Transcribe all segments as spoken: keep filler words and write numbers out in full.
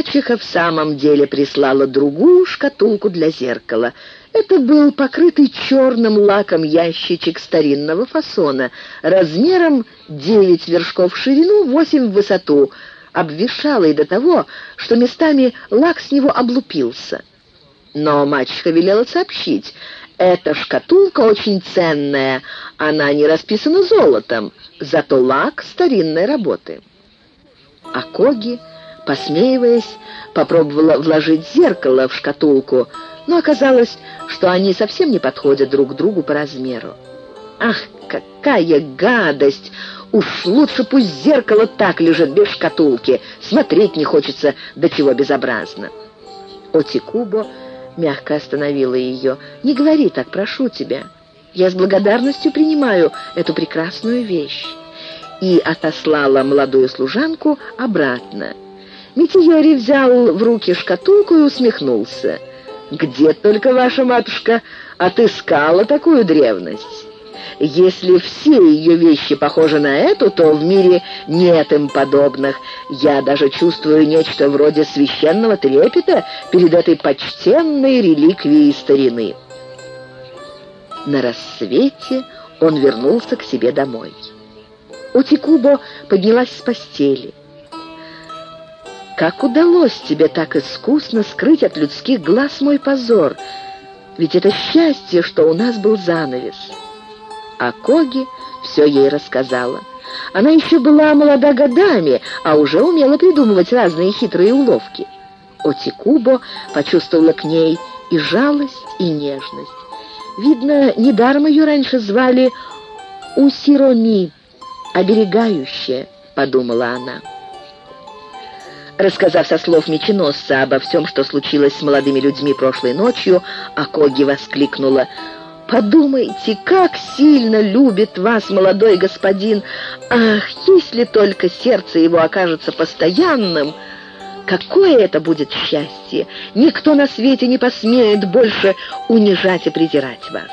мачеха в самом деле прислала другую шкатулку для зеркала. Это был покрытый черным лаком ящичек старинного фасона, размером девять вершков в ширину, восемь в высоту, обветшалый до того, что местами лак с него облупился. Но мачеха велела сообщить: эта шкатулка очень ценная, она не расписана золотом, зато лак старинной работы. А Коги, посмеиваясь, попробовала вложить зеркало в шкатулку, но оказалось, что они совсем не подходят друг к другу по размеру. «Ах, какая гадость! Уж лучше пусть зеркало так лежит без шкатулки, смотреть не хочется, до чего безобразно». Отикубо мягко остановила ее. «Не говори так, прошу тебя. Я с благодарностью принимаю эту прекрасную вещь». И отослала молодую служанку обратно. Митиори взял в руки шкатулку и усмехнулся. «Где только ваша матушка отыскала такую древность? Если все ее вещи похожи на эту, то в мире нет им подобных. Я даже чувствую нечто вроде священного трепета перед этой почтенной реликвией старины». На рассвете он вернулся к себе домой. Отикубо поднялась с постели. «Как удалось тебе так искусно скрыть от людских глаз мой позор? Ведь это счастье, что у нас был занавес». А Коги все ей рассказала. Она еще была молода годами, а уже умела придумывать разные хитрые уловки. Отикубо почувствовала к ней и жалость, и нежность. Видно, недаром ее раньше звали Усироми, «оберегающая», — подумала она. Рассказав со слов меченосца обо всем, что случилось с молодыми людьми прошлой ночью, Акоги воскликнула: «Подумайте, как сильно любит вас молодой господин! Ах, если только сердце его окажется постоянным, какое это будет счастье! Никто на свете не посмеет больше унижать и презирать вас!»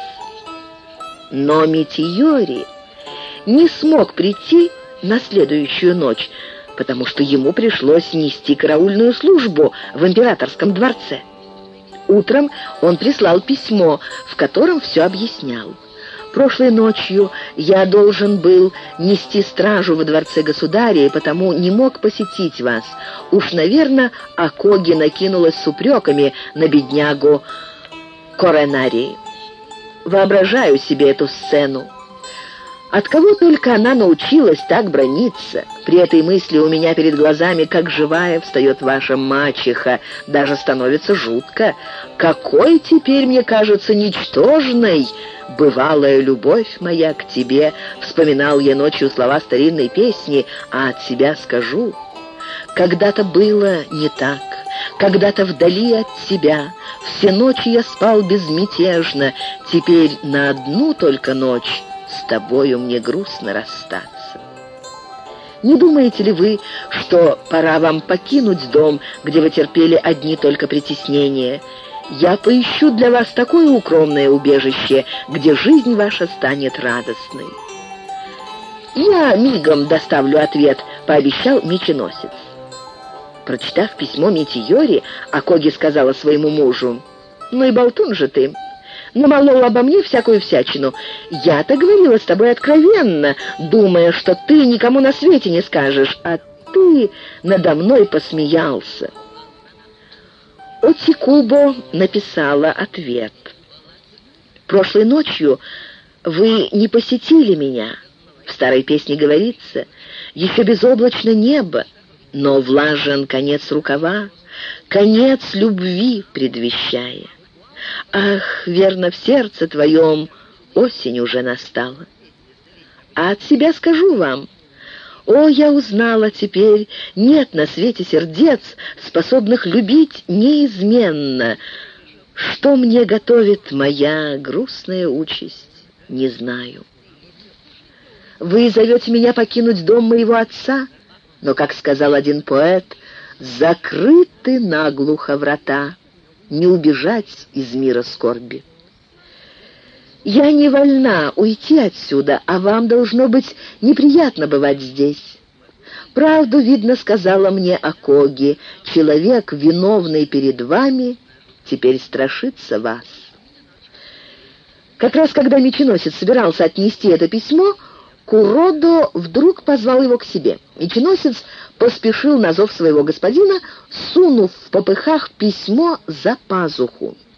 Но Митиори не смог прийти на следующую ночь, потому что ему пришлось нести караульную службу в императорском дворце. Утром он прислал письмо, в котором все объяснял. «Прошлой ночью я должен был нести стражу во дворце государя, и потому не мог посетить вас. Уж, наверное, Акоги накинулась с упреками на беднягу Коренари. Воображаю себе эту сцену. От кого только она научилась так браниться? При этой мысли у меня перед глазами, как живая, встает ваша мачеха. Даже становится жутко. Какой теперь мне кажется ничтожной бывалая любовь моя к тебе!» Вспоминал я ночью слова старинной песни, а от себя скажу: «Когда-то было не так, когда-то вдали от тебя, все ночи я спал безмятежно, теперь на одну только ночь с тобою мне грустно расстаться». Не думаете ли вы, что пора вам покинуть дом, где вы терпели одни только притеснения? Я поищу для вас такое укромное убежище, где жизнь ваша станет радостной. «Я мигом доставлю ответ», — пообещал меченосец. Прочитав письмо Митиори, Акоги сказала своему мужу: «Ну и болтун же ты. Намолол обо мне всякую всячину. Я-то говорила с тобой откровенно, думая, что ты никому на свете не скажешь, а ты надо мной посмеялся». Отикубо написала ответ: «Прошлой ночью вы не посетили меня. В старой песне говорится: еще безоблачно небо, но влажен конец рукава, конец любви предвещая. Ах, верно, в сердце твоем осень уже настала. А от себя скажу вам: о, я узнала теперь, нет на свете сердец, способных любить неизменно. Что мне готовит моя грустная участь, не знаю. Вы зовете меня покинуть дом моего отца, но, как сказал один поэт, закрыты наглухо врата, не убежать из мира скорби. Я не вольна уйти отсюда, а вам должно быть неприятно бывать здесь. Правду, видно, сказала мне Акоги. Человек, виновный перед вами, теперь страшится вас. Как раз когда меченосец собирался отнести это письмо, Куродо вдруг позвал его к себе. Меченосец поспешил на зов своего господина, сунув в попыхах письмо за пазуху.